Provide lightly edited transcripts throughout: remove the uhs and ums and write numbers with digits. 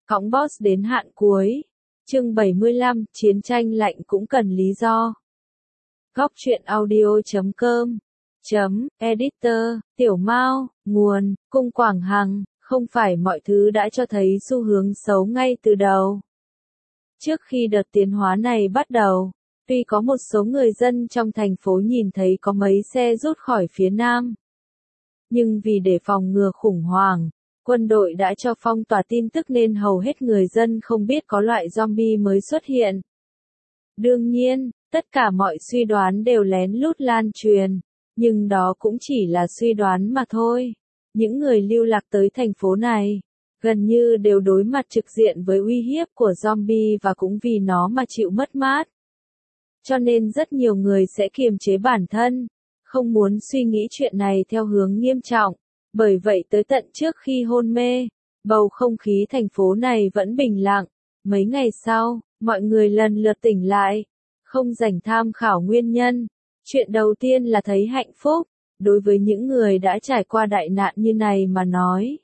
Cõng boss đến hạn cuối. Chương 75, chiến tranh lạnh cũng cần lý do. Góc truyện audio.com Editor, Tiểu Mao, nguồn, Cung Quảng Hằng, không phải mọi thứ đã cho thấy xu hướng xấu ngay từ đầu. Trước khi đợt tiến hóa này bắt đầu, tuy có một số người dân trong thành phố nhìn thấy có mấy xe rút khỏi phía Nam. Nhưng vì để phòng ngừa khủng hoảng, quân đội đã cho phong tỏa tin tức nên hầu hết người dân không biết có loại zombie mới xuất hiện. Đương nhiên, tất cả mọi suy đoán đều lén lút lan truyền, nhưng đó cũng chỉ là suy đoán mà thôi. Những người lưu lạc tới thành phố này, gần như đều đối mặt trực diện với uy hiếp của zombie và cũng vì nó mà chịu mất mát. Cho nên rất nhiều người sẽ kiềm chế bản thân, không muốn suy nghĩ chuyện này theo hướng nghiêm trọng. Bởi vậy tới tận trước khi hôn mê, bầu không khí thành phố này vẫn bình lặng. Mấy ngày sau, mọi người lần lượt tỉnh lại, không rảnh tham khảo nguyên nhân. Chuyện đầu tiên là thấy hạnh phúc, đối với những người đã trải qua đại nạn như này mà nói.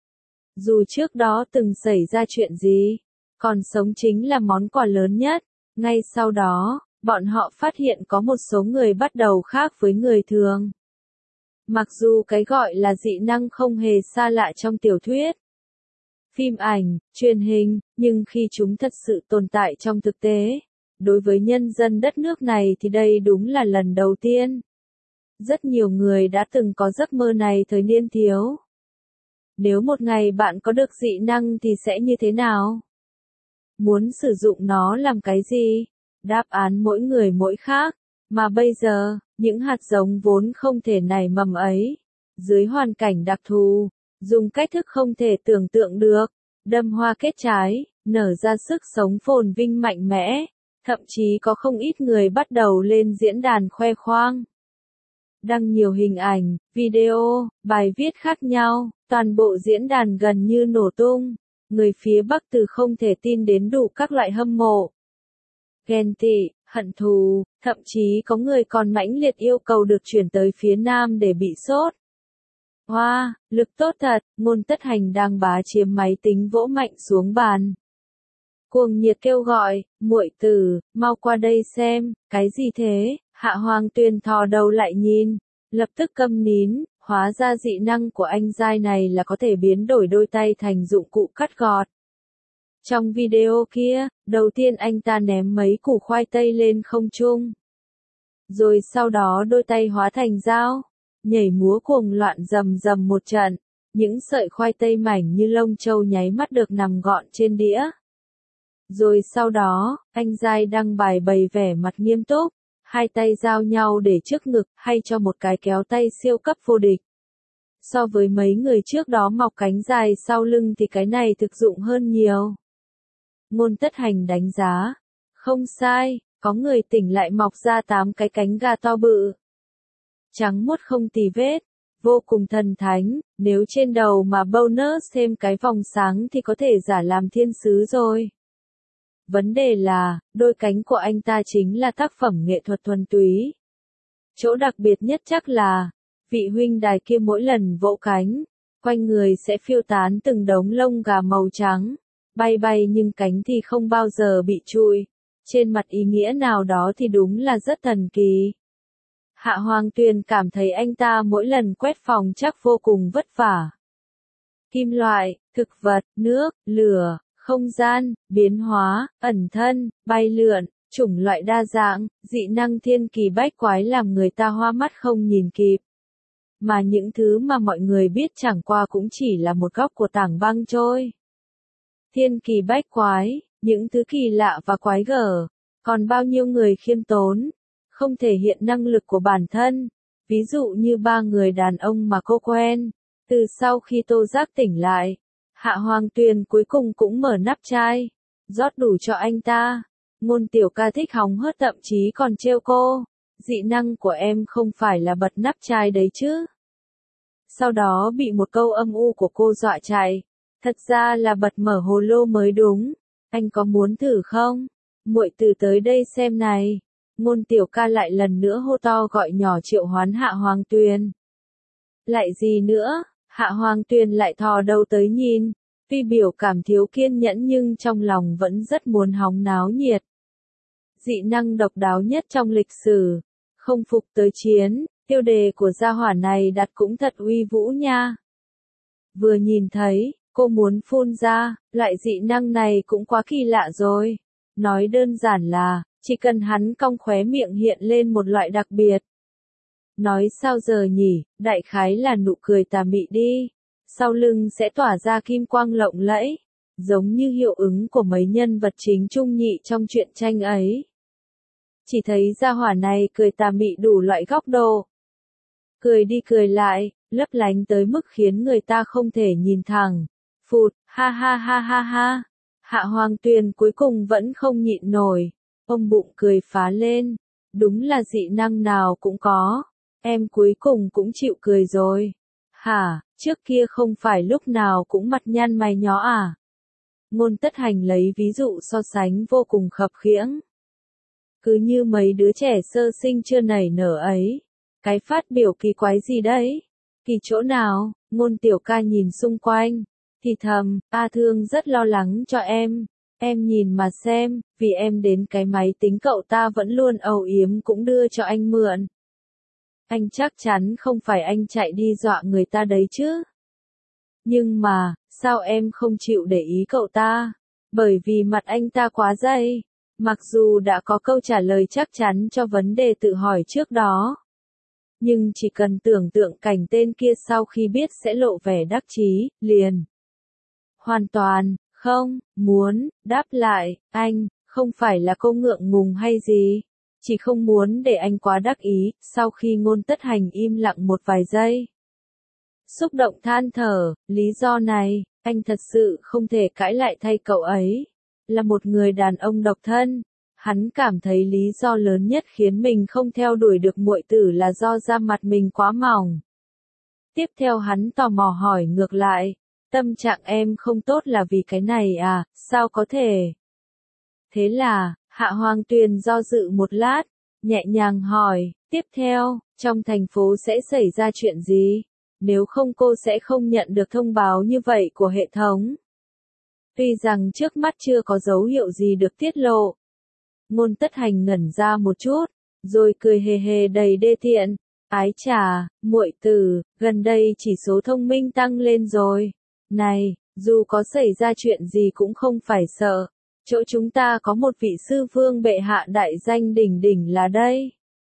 Dù trước đó từng xảy ra chuyện gì, còn sống chính là món quà lớn nhất. Ngay sau đó, bọn họ phát hiện có một số người bắt đầu khác với người thường. Mặc dù cái gọi là dị năng không hề xa lạ trong tiểu thuyết, phim ảnh, truyền hình, nhưng khi chúng thật sự tồn tại trong thực tế, đối với nhân dân đất nước này thì đây đúng là lần đầu tiên. Rất nhiều người đã từng có giấc mơ này thời niên thiếu. Nếu một ngày bạn có được dị năng thì sẽ như thế nào? Muốn sử dụng nó làm cái gì? Đáp án mỗi người mỗi khác, mà bây giờ, những hạt giống vốn không thể nảy mầm ấy, dưới hoàn cảnh đặc thù, dùng cách thức không thể tưởng tượng được, đâm hoa kết trái, nở ra sức sống phồn vinh mạnh mẽ, thậm chí có không ít người bắt đầu lên diễn đàn khoe khoang. Đăng nhiều hình ảnh, video, bài viết khác nhau, toàn bộ diễn đàn gần như nổ tung, người phía Bắc từ không thể tin đến đủ các loại hâm mộ, ghen tị, hận thù, thậm chí có người còn mãnh liệt yêu cầu được chuyển tới phía Nam để bị sốt. Wow, lực tốt thật, Ngôn Tất Hành đang bá chiếm máy tính vỗ mạnh xuống bàn. Cuồng nhiệt kêu gọi, muội tử, mau qua đây xem, cái gì thế? Hạ Hoàng Tuyền thò đầu lại nhìn, lập tức câm nín, hóa ra dị năng của anh giai này là có thể biến đổi đôi tay thành dụng cụ cắt gọt. Trong video kia, đầu tiên anh ta ném mấy củ khoai tây lên không trung. Rồi sau đó đôi tay hóa thành dao, nhảy múa cuồng loạn rầm rầm một trận, những sợi khoai tây mảnh như lông châu nháy mắt được nằm gọn trên đĩa. Rồi sau đó, anh giai đăng bài bày vẻ mặt nghiêm túc, hai tay giao nhau để trước ngực hay cho một cái kéo tay siêu cấp vô địch. So với mấy người trước đó mọc cánh dài sau lưng thì cái này thực dụng hơn nhiều. Ngôn Tất Hành đánh giá. Không sai, có người tỉnh lại mọc ra 8 cái cánh gà to bự. Trắng muốt không tì vết, vô cùng thần thánh, nếu trên đầu mà bonus thêm cái vòng sáng thì có thể giả làm thiên sứ rồi. Vấn đề là, đôi cánh của anh ta chính là tác phẩm nghệ thuật thuần túy. Chỗ đặc biệt nhất chắc là, vị huynh đài kia mỗi lần vỗ cánh, quanh người sẽ phiêu tán từng đống lông gà màu trắng. Bay bay nhưng cánh thì không bao giờ bị trụi. Trên mặt ý nghĩa nào đó thì đúng là rất thần kỳ. Hạ Hoàng Tuyền cảm thấy anh ta mỗi lần quét phòng chắc vô cùng vất vả. Kim loại, thực vật, nước, lửa, không gian, biến hóa, ẩn thân, bay lượn, chủng loại đa dạng, dị năng thiên kỳ bách quái làm người ta hoa mắt không nhìn kịp. Mà những thứ mà mọi người biết chẳng qua cũng chỉ là một góc của tảng băng trôi. Thiên kỳ bách quái, những thứ kỳ lạ và quái gở, còn bao nhiêu người khiêm tốn, không thể hiện năng lực của bản thân, ví dụ như 3 người đàn ông mà cô quen. Từ sau khi Tô Giác tỉnh lại, Hạ Hoàng Tuyền cuối cùng cũng mở nắp chai, rót đủ cho anh ta. Ngôn tiểu ca thích hóng hớt thậm chí còn trêu cô, dị năng của em không phải là bật nắp chai đấy chứ. Sau đó bị một câu âm u của cô dọa chạy. Thật ra là bật mở hồ lô mới đúng. Anh có muốn thử không? Muội từ tới đây xem này. Ngôn tiểu ca lại lần nữa hô to gọi nhỏ triệu hoán Hạ Hoàng Tuyền. Lại gì nữa? Hạ Hoàng Tuyền lại thò đầu tới nhìn. Tuy biểu cảm thiếu kiên nhẫn nhưng trong lòng vẫn rất muốn hóng náo nhiệt. Dị năng độc đáo nhất trong lịch sử. Không phục tới chiến, tiêu đề của gia hỏa này đặt cũng thật uy vũ nha. Vừa nhìn thấy, cô muốn phun ra, loại dị năng này cũng quá kỳ lạ rồi. Nói đơn giản là, chỉ cần hắn cong khóe miệng hiện lên một loại đặc biệt. Nói sao giờ nhỉ, đại khái là nụ cười tà mị đi. Sau lưng sẽ tỏa ra kim quang lộng lẫy, giống như hiệu ứng của mấy nhân vật chính trung nhị trong truyện tranh ấy. Chỉ thấy gia hỏa này cười tà mị đủ loại góc độ. Cười đi cười lại, lấp lánh tới mức khiến người ta không thể nhìn thẳng. Phụt, ha ha ha ha ha. Hạ Hoàng Tuyền cuối cùng vẫn không nhịn nổi. Ông bụng cười phá lên. Đúng là dị năng nào cũng có. Em cuối cùng cũng chịu cười rồi. Hả, trước kia không phải lúc nào cũng mặt nhăn mày nhó à? Ngôn Tất Hành lấy ví dụ so sánh vô cùng khập khiễng. Cứ như mấy đứa trẻ sơ sinh chưa nảy nở ấy. Cái phát biểu kỳ quái gì đấy? Kỳ chỗ nào? Ngôn Tiểu Ca nhìn xung quanh. Thì thầm, A Thương rất lo lắng cho em. Em nhìn mà xem, vì em đến cái máy tính cậu ta vẫn luôn âu yếm cũng đưa cho anh mượn. Anh chắc chắn không phải anh chạy đi dọa người ta đấy chứ. Nhưng mà, sao em không chịu để ý cậu ta? Bởi vì mặt anh ta quá dày. Mặc dù đã có câu trả lời chắc chắn cho vấn đề tự hỏi trước đó. Nhưng chỉ cần tưởng tượng cảnh tên kia sau khi biết sẽ lộ vẻ đắc chí, liền. Hoàn toàn, không, muốn, đáp lại, anh, không phải là cô ngượng ngùng hay gì. Chỉ không muốn để anh quá đắc ý, sau khi Ngôn Tất Hành im lặng một vài giây. Xúc động than thở, lý do này, anh thật sự không thể cãi lại thay cậu ấy. Là một người đàn ông độc thân, hắn cảm thấy lý do lớn nhất khiến mình không theo đuổi được muội tử là do da mặt mình quá mỏng. Tiếp theo hắn tò mò hỏi ngược lại, tâm trạng em không tốt là vì cái này à, sao có thể? Thế là, Hạ Hoàng Tuyền do dự một lát, nhẹ nhàng hỏi, tiếp theo, trong thành phố sẽ xảy ra chuyện gì? Nếu không cô sẽ không nhận được thông báo như vậy của hệ thống. Tuy rằng trước mắt chưa có dấu hiệu gì được tiết lộ. Ngôn Tất Hành ngẩn ra một chút, rồi cười hề hề đầy đê tiện. Ái chà, muội tử, gần đây chỉ số thông minh tăng lên rồi. Này, dù có xảy ra chuyện gì cũng không phải sợ. Chỗ chúng ta có một vị sư vương bệ hạ đại danh đỉnh đỉnh là đây.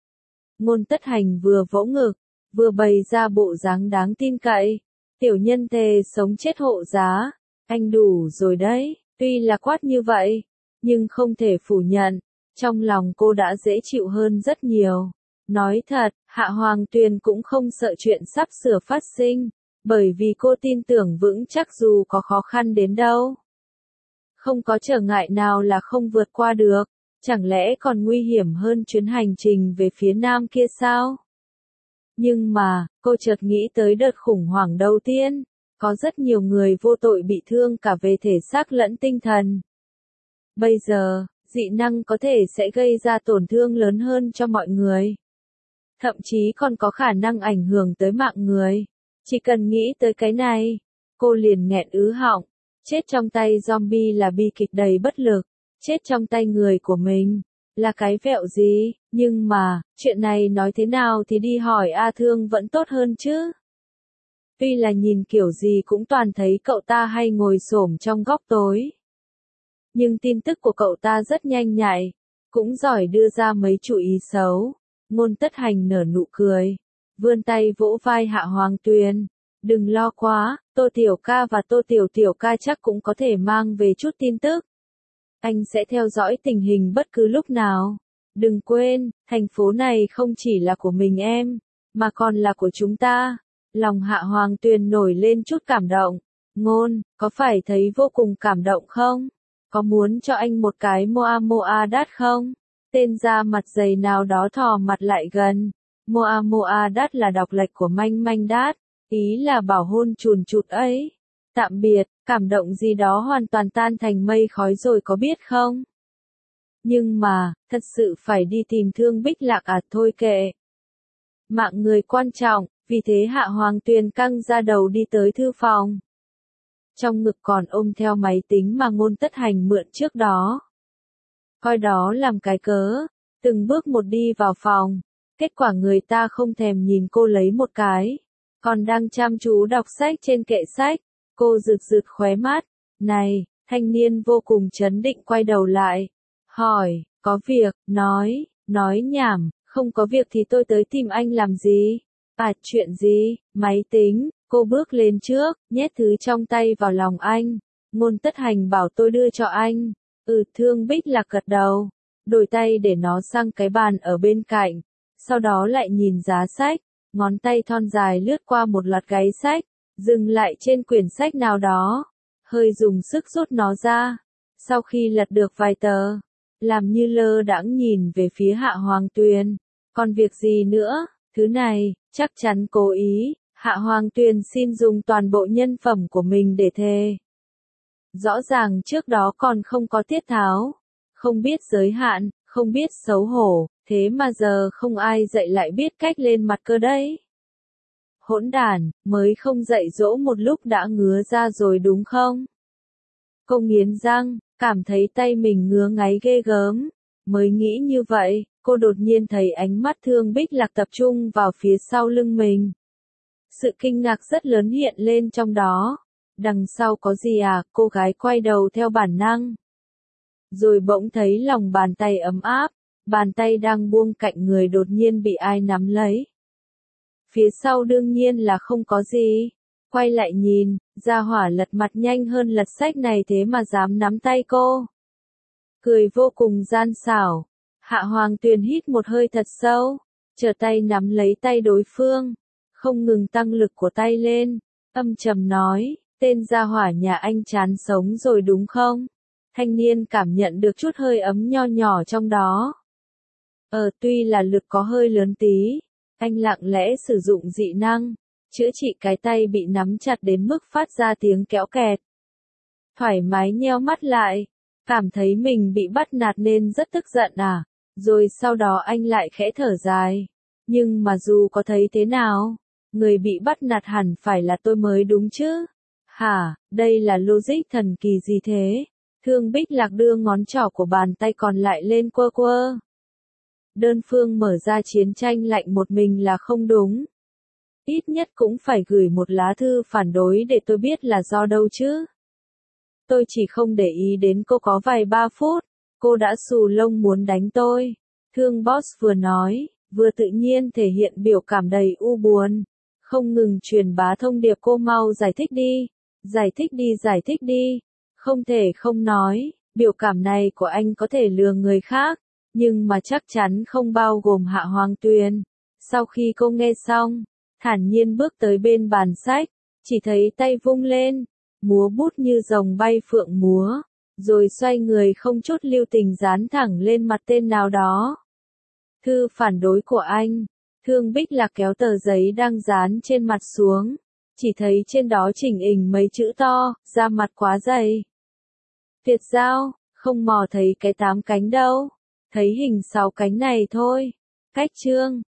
Ngôn Tất Hành vừa vỗ ngực, vừa bày ra bộ dáng đáng tin cậy. Tiểu nhân thề sống chết hộ giá. Anh đủ rồi đấy, tuy là quát như vậy, nhưng không thể phủ nhận, trong lòng cô đã dễ chịu hơn rất nhiều. Nói thật, Hạ Hoàng Tuyền cũng không sợ chuyện sắp sửa phát sinh, bởi vì cô tin tưởng vững chắc dù có khó khăn đến đâu. Không có trở ngại nào là không vượt qua được, chẳng lẽ còn nguy hiểm hơn chuyến hành trình về phía nam kia sao? Nhưng mà, cô chợt nghĩ tới đợt khủng hoảng đầu tiên. Có rất nhiều người vô tội bị thương cả về thể xác lẫn tinh thần. Bây giờ, dị năng có thể sẽ gây ra tổn thương lớn hơn cho mọi người. Thậm chí còn có khả năng ảnh hưởng tới mạng người. Chỉ cần nghĩ tới cái này, cô liền nghẹn ứ họng. Chết trong tay zombie là bi kịch đầy bất lực. Chết trong tay người của mình là cái vẹo gì, nhưng mà, chuyện này nói thế nào thì đi hỏi A Thương vẫn tốt hơn chứ. Tuy là nhìn kiểu gì cũng toàn thấy cậu ta hay ngồi xổm trong góc tối. Nhưng tin tức của cậu ta rất nhanh nhạy, cũng giỏi đưa ra mấy chủ ý xấu. Ngôn Tất Hành nở nụ cười, vươn tay vỗ vai Hạ Hoàng Tuyền. Đừng lo quá, Tô Tiểu Ca và Tô Tiểu Ca chắc cũng có thể mang về chút tin tức. Anh sẽ theo dõi tình hình bất cứ lúc nào. Đừng quên, thành phố này không chỉ là của mình em, mà còn là của chúng ta. Lòng Hạ Hoàng Tuyền nổi lên chút cảm động. Ngôn, có phải thấy vô cùng cảm động không? Có muốn cho anh một cái moa đát không? Tên da mặt dày nào đó thò mặt lại gần. Moa đát là đọc lệch của manh manh đát, ý là bảo hôn chùn chụt ấy. Tạm biệt, cảm động gì đó hoàn toàn tan thành mây khói rồi có biết không? Nhưng mà, thật sự phải đi tìm Thương Bích Lạc à, thôi kệ. Mạng người quan trọng. Vì thế Hạ Hoàng Tuyền căng ra đầu đi tới thư phòng. trong ngực còn ôm theo máy tính mà Ngôn Tất Hành mượn trước đó. Coi đó làm cái cớ, từng bước một đi vào phòng, kết quả người ta không thèm nhìn cô lấy một cái, còn đang chăm chú đọc sách trên kệ sách, cô rực rực khóe mắt, này, thanh niên vô cùng trấn định quay đầu lại, hỏi, có việc, nói nhảm, không có việc thì tôi tới tìm anh làm gì? À, chuyện gì, máy tính, cô bước lên trước, nhét thứ trong tay vào lòng anh, Ngôn Tất Hành bảo tôi đưa cho anh, Thương Bích Lạc gật đầu, đổi tay để nó sang cái bàn ở bên cạnh, sau đó lại nhìn giá sách, ngón tay thon dài lướt qua một loạt gáy sách, dừng lại trên quyển sách nào đó, hơi dùng sức rút nó ra, sau khi lật được vài tờ, làm như lơ đãng nhìn về phía Hạ Hoàng Tuyền, còn việc gì nữa, thứ này, chắc chắn cố ý, Hạ Hoàng Tuyền xin dùng toàn bộ nhân phẩm của mình để thề. Rõ ràng trước đó còn không có tiết tháo, không biết giới hạn, không biết xấu hổ, thế mà giờ không ai dạy lại biết cách lên mặt cơ đấy. Hỗn đản, mới không dạy dỗ một lúc đã ngứa ra rồi đúng không? Cô nghiến răng, cảm thấy tay mình ngứa ngáy ghê gớm. Mới nghĩ như vậy, cô đột nhiên thấy ánh mắt Thương Bích Lạc tập trung vào phía sau lưng mình. Sự kinh ngạc rất lớn hiện lên trong đó. Đằng sau có gì à? Cô gái quay đầu theo bản năng. Rồi bỗng thấy lòng bàn tay ấm áp, bàn tay đang buông cạnh người đột nhiên bị ai nắm lấy. Phía sau đương nhiên là không có gì. Quay lại nhìn, gia hỏa lật mặt nhanh hơn lật sách này thế mà dám nắm tay cô. Cười vô cùng gian xảo. Hạ Hoàng Tuyền hít một hơi thật sâu, trở tay nắm lấy tay đối phương, không ngừng tăng lực của tay lên, âm trầm nói, tên gia hỏa nhà anh chán sống rồi đúng không? Thanh niên cảm nhận được chút hơi ấm nho nhỏ trong đó. Tuy là lực có hơi lớn tí, anh lặng lẽ sử dụng dị năng, chữa trị cái tay bị nắm chặt đến mức phát ra tiếng kéo kẹt. Thoải mái nheo mắt lại, cảm thấy mình bị bắt nạt nên rất tức giận à, rồi sau đó anh lại khẽ thở dài. Nhưng mà dù có thấy thế nào, người bị bắt nạt hẳn phải là tôi mới đúng chứ. Hả, đây là logic thần kỳ gì thế? Thương Bích Lạc đưa ngón trỏ của bàn tay còn lại lên quơ quơ. Đơn phương mở ra chiến tranh lạnh một mình là không đúng. Ít nhất cũng phải gửi một lá thư phản đối để tôi biết là do đâu chứ. Tôi chỉ không để ý đến cô có vài 3 phút, cô đã xù lông muốn đánh tôi. Thương Boss vừa nói, vừa tự nhiên thể hiện biểu cảm đầy u buồn. Không ngừng truyền bá thông điệp cô mau giải thích đi. Giải thích đi. Không thể không nói, biểu cảm này của anh có thể lừa người khác, nhưng mà chắc chắn không bao gồm Hạ Hoàng Tuyền. Sau khi cô nghe xong, thản nhiên bước tới bên bàn sách, chỉ thấy tay vung lên, múa bút như rồng bay phượng múa, rồi xoay người không chút lưu tình dán thẳng lên mặt tên nào đó. Thư phản đối của anh. Thương Bích Lạc kéo tờ giấy đang dán trên mặt xuống, chỉ thấy trên đó chỉnh hình mấy chữ to, da mặt quá dày. Tuyệt giao, không mò thấy cái 8 cánh đâu, thấy hình 6 cánh này thôi. Cách chương